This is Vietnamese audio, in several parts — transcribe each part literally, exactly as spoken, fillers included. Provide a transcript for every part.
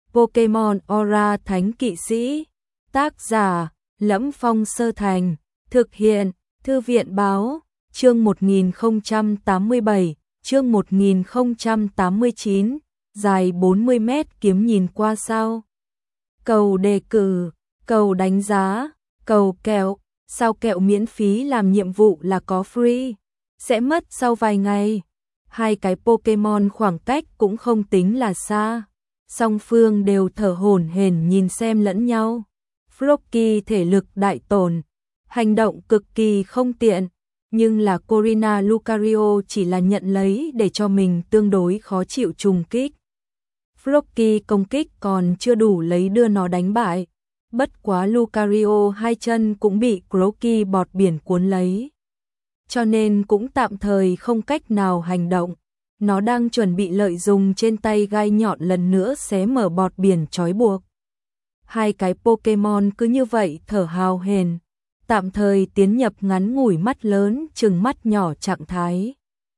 Pokemon Aura Thánh Kỵ Sĩ. Tác giả: Lẫm Phong Sơ Thành. Thực hiện: Thư viện báo. Chương một nghìn không trăm tám mươi bảy, chương một nghìn không trăm tám mươi chín, dài bốn mươi mét kiếm nhìn qua sao. Cầu đề cử, cầu đánh giá, cầu kẹo, sao kẹo miễn phí làm nhiệm vụ là có free, sẽ mất sau vài ngày. Hai cái Pokemon khoảng cách cũng không tính là xa, song phương đều thở hổn hển nhìn xem lẫn nhau. Froakie thể lực đại tổn, hành động cực kỳ không tiện, nhưng là Corina Lucario chỉ là nhận lấy để cho mình tương đối khó chịu trùng kích. Froakie công kích còn chưa đủ lấy đưa nó đánh bại, bất quá Lucario hai chân cũng bị Croaky bọt biển cuốn lấy, cho nên cũng tạm thời không cách nào hành động. Nó đang chuẩn bị lợi dụng trên tay gai nhọn lần nữa xé mở bọt biển trói buộc. Hai cái Pokemon cứ như vậy thở hào hển, tạm thời tiến nhập ngắn ngủi mắt lớn chừng mắt nhỏ trạng thái.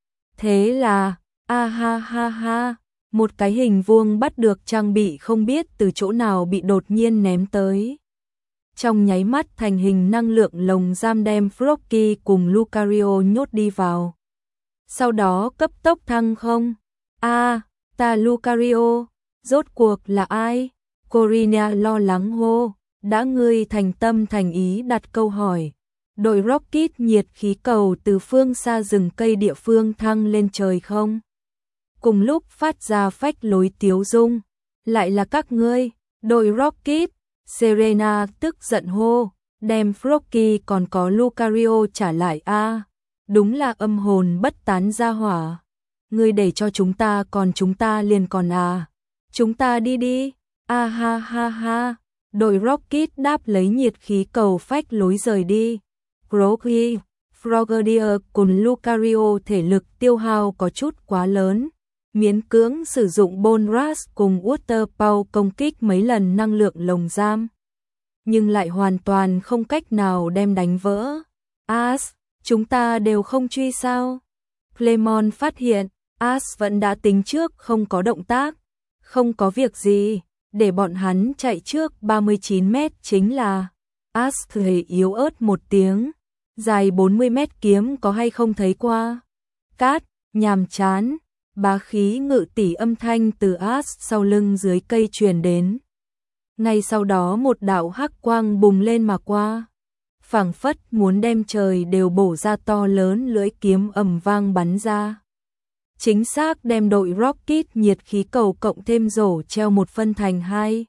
Thế là, a ha ha ha, một cái hình vuông bắt được trang bị không biết từ chỗ nào bị đột nhiên ném tới. Trong nháy mắt thành hình năng lượng lồng giam đem Froakie cùng Lucario nhốt đi vào. Sau đó cấp tốc thăng không. A, à, ta Lucario, rốt cuộc là ai? Corina lo lắng hô. Đã ngươi thành tâm thành ý đặt câu hỏi. Đội Rocket nhiệt khí cầu từ phương xa rừng cây địa phương thăng lên trời không? Cùng lúc phát ra phách lối tiếu dung. Lại là các ngươi, đội Rocket. Serena tức giận hô, đem Froakie còn có Lucario trả lại a. À, đúng là âm hồn bất tán ra hỏa. Ngươi để cho chúng ta còn chúng ta liền còn à. Chúng ta đi đi. A ha ha ha. Đội Rocket đáp lấy nhiệt khí cầu phách lối rời đi. Croaky, Frogadier cùng Lucario thể lực tiêu hao có chút quá lớn, miễn cưỡng sử dụng Bone Rush cùng Water Power công kích mấy lần năng lượng lồng giam, nhưng lại hoàn toàn không cách nào đem đánh vỡ. As, chúng ta đều không truy sao? Clemon phát hiện, As vẫn đã tính trước không có động tác. Không có việc gì, để bọn hắn chạy trước ba mươi chín mét chính là. As thề yếu ớt một tiếng, dài bốn mươi mét kiếm có hay không thấy qua? Cát, nhàm chán. Bá khí ngự tỷ âm thanh từ As sau lưng dưới cây truyền đến. Ngay sau đó một đạo hắc quang bùng lên mà qua, phảng phất muốn đem trời đều bổ ra to lớn lưỡi kiếm ầm vang bắn ra. Chính xác đem đội Rocket nhiệt khí cầu cộng thêm rổ treo một phân thành hai.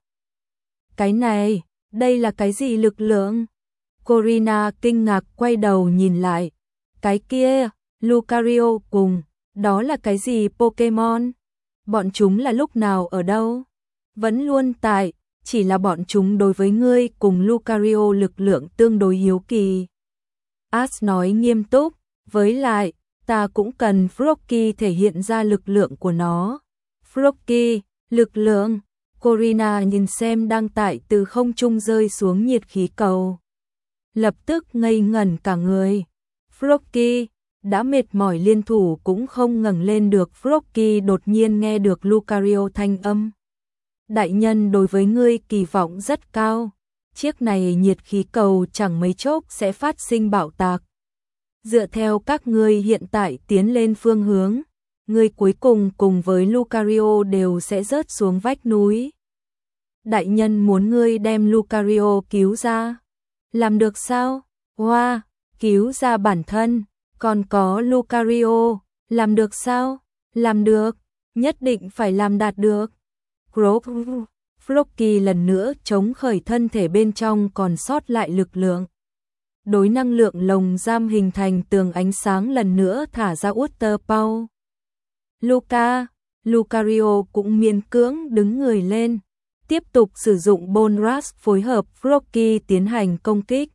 Cái này, đây là cái gì lực lượng? Corina kinh ngạc quay đầu nhìn lại. Cái kia, Lucario cùng, đó là cái gì Pokemon? Bọn chúng là lúc nào ở đâu? Vẫn luôn tại, chỉ là bọn chúng đối với ngươi cùng Lucario lực lượng tương đối hiếu kỳ. As nói nghiêm túc, với lại, ta cũng cần Froakie thể hiện ra lực lượng của nó. Froakie, lực lượng. Corina nhìn xem đang tại từ không trung rơi xuống nhiệt khí cầu, lập tức ngây ngẩn cả người. Froakie, đã mệt mỏi liên thủ cũng không ngẩng lên được. Froakie đột nhiên nghe được Lucario thanh âm. Đại nhân đối với ngươi kỳ vọng rất cao. Chiếc này nhiệt khí cầu chẳng mấy chốc sẽ phát sinh bạo tạc. Dựa theo các ngươi hiện tại tiến lên phương hướng, ngươi cuối cùng cùng với Lucario đều sẽ rớt xuống vách núi. Đại nhân muốn ngươi đem Lucario cứu ra. Làm được sao? Wow, cứu ra bản thân. Còn có Lucario, làm được sao? Làm được, nhất định phải làm đạt được. Froakie lần nữa chống khởi thân thể bên trong còn sót lại lực lượng. Đối năng lượng lồng giam hình thành tường ánh sáng lần nữa thả ra Water Power. Luca, Lucario cũng miễn cưỡng đứng người lên, tiếp tục sử dụng Bone Rush phối hợp Froakie tiến hành công kích.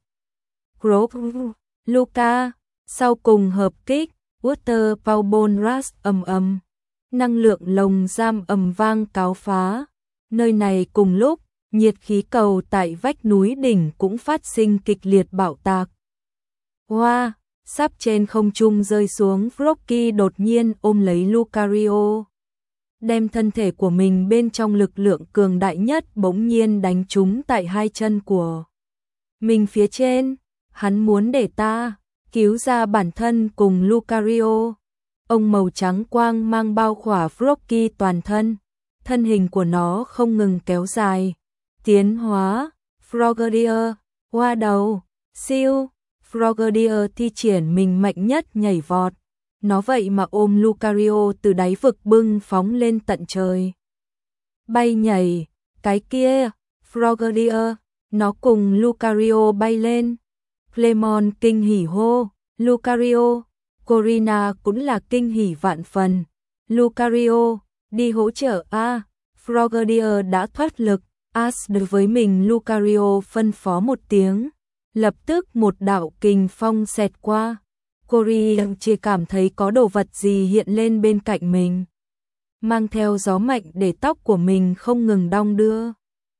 Luca, sau cùng hợp kích, Water Power Bone Rush ầm ầm, năng lượng lồng giam ầm vang cáo phá. Nơi này cùng lúc, nhiệt khí cầu tại vách núi đỉnh cũng phát sinh kịch liệt bạo tạc. Hoa, wow, sắp trên không trung rơi xuống, Froakie đột nhiên ôm lấy Lucario. đem thân thể của mình bên trong lực lượng cường đại nhất bỗng nhiên đánh trúng tại hai chân của mình phía trên. Hắn muốn để ta cứu ra bản thân cùng Lucario. Ông màu trắng quang mang bao khỏa Frocky toàn thân, thân hình của nó không ngừng kéo dài, tiến hóa. Frogadier, hoa đầu, siêu. Frogadier thi triển mình mạnh nhất nhảy vọt. Nó vậy mà ôm Lucario từ đáy vực bưng phóng lên tận trời. Bay nhảy, cái kia, Frogadier, nó cùng Lucario bay lên. Clemon kinh hỉ hô, Lucario. Corina cũng là kinh hỉ vạn phần. Lucario, đi hỗ trợ a. À, Frogadier đã thoát lực. Ash đối với mình Lucario phân phó một tiếng. Lập tức một đạo kình phong xẹt qua. Corina chỉ cảm thấy có đồ vật gì hiện lên bên cạnh mình, mang theo gió mạnh để tóc của mình không ngừng đong đưa.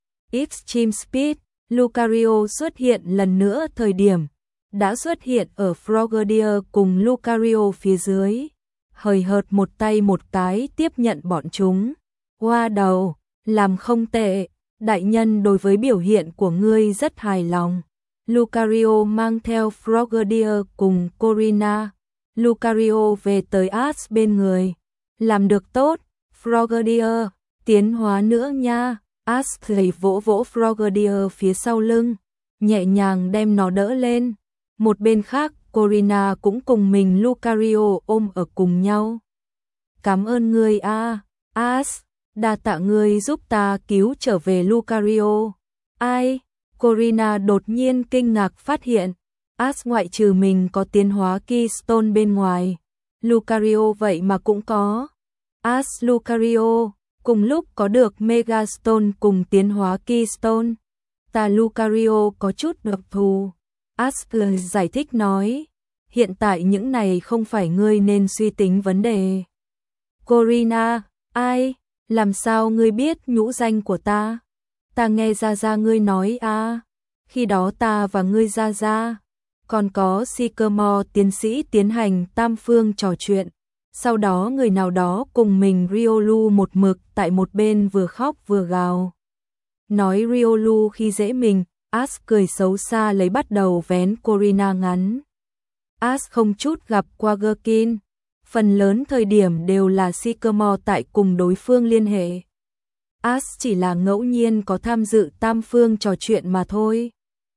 Extreme Speed, Lucario xuất hiện lần nữa thời điểm đã xuất hiện ở Frogadier cùng Lucario phía dưới. Hời hợt một tay một cái tiếp nhận bọn chúng. Hoa đầu, làm không tệ, đại nhân đối với biểu hiện của ngươi rất hài lòng. Lucario mang theo Frogadier cùng Corina. Lucario về tới Ash bên người. Làm được tốt, Frogadier, tiến hóa nữa nha. Ash thầy vỗ vỗ Frogadier phía sau lưng, nhẹ nhàng đem nó đỡ lên. Một bên khác, Corina cũng cùng mình Lucario ôm ở cùng nhau. Cảm ơn ngươi a, Ash, đa tạ ngươi giúp ta cứu trở về Lucario. Ai? Corina đột nhiên kinh ngạc phát hiện, Ash ngoại trừ mình có tiến hóa Keystone bên ngoài, Lucario vậy mà cũng có. Ash Lucario, cùng lúc có được Megastone cùng tiến hóa Keystone. Ta Lucario có chút đặc thù. Ash giải thích nói, hiện tại những này không phải ngươi nên suy tính vấn đề. Corina, ai? Làm sao ngươi biết nhũ danh của ta? Ta nghe ra ra ngươi nói a, à, khi đó ta và ngươi ra ra, còn có Sycamore tiến sĩ tiến hành tam phương trò chuyện. Sau đó người nào đó cùng mình Riolu một mực tại một bên vừa khóc vừa gào. Nói Riolu khi dễ mình, Ash cười xấu xa lấy bắt đầu vén Corina ngắn. Ash không chút gặp qua Gherkin, phần lớn thời điểm đều là Sycamore tại cùng đối phương liên hệ. Ash chỉ là ngẫu nhiên có tham dự tam phương trò chuyện mà thôi.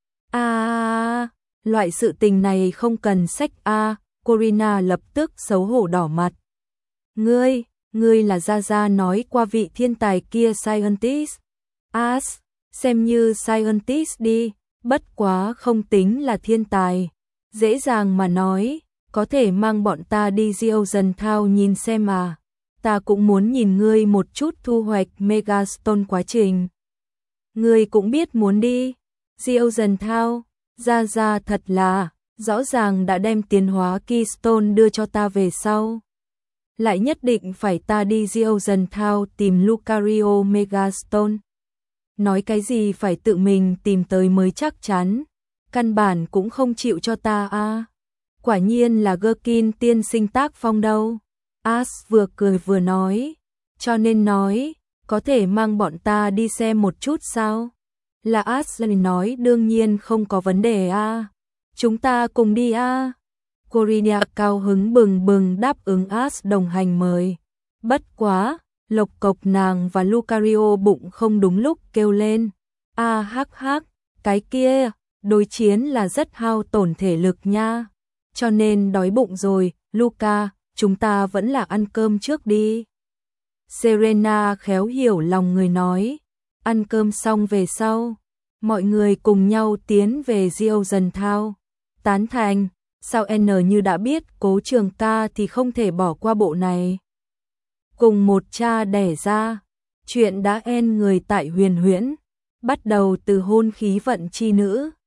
À, loại sự tình này không cần sách a. À, Corina lập tức xấu hổ đỏ mặt. Ngươi, ngươi là Gia Gia nói qua vị thiên tài kia scientist. Ash, xem như scientist đi, bất quá không tính là thiên tài. Dễ dàng mà nói, có thể mang bọn ta đi Geogen Town nhìn xem mà. Ta cũng muốn nhìn ngươi một chút thu hoạch Megastone quá trình. Ngươi cũng biết muốn đi Geogen Town, Gia Gia thật là rõ ràng đã đem tiến hóa Keystone đưa cho ta về sau. Lại nhất định phải ta đi Geogen Town tìm Lucario Megastone. Nói cái gì phải tự mình tìm tới mới chắc chắn. Căn bản cũng không chịu cho ta a. À. Quả nhiên là Gherkin tiên sinh tác phong đâu. Ash vừa cười vừa nói. Cho nên nói, có thể mang bọn ta đi xem một chút sao? Là Ash nói đương nhiên không có vấn đề a. À. Chúng ta cùng đi a. À. Corina cao hứng bừng bừng đáp ứng Ash đồng hành mời. Bất quá, lộc cộc nàng và Lucario bụng không đúng lúc kêu lên. A à, hắc hắc, cái kia, đối chiến là rất hao tổn thể lực nha. Cho nên đói bụng rồi, Luca, chúng ta vẫn là ăn cơm trước đi. Serena khéo hiểu lòng người nói. Ăn cơm xong về sau, mọi người cùng nhau tiến về Geogen Town. Tán thành, sao N như đã biết Cố Trường Ca thì không thể bỏ qua bộ này. Cùng một cha đẻ ra, chuyện đã en người tại huyền huyễn, bắt đầu từ hôn khí vận chi nữ.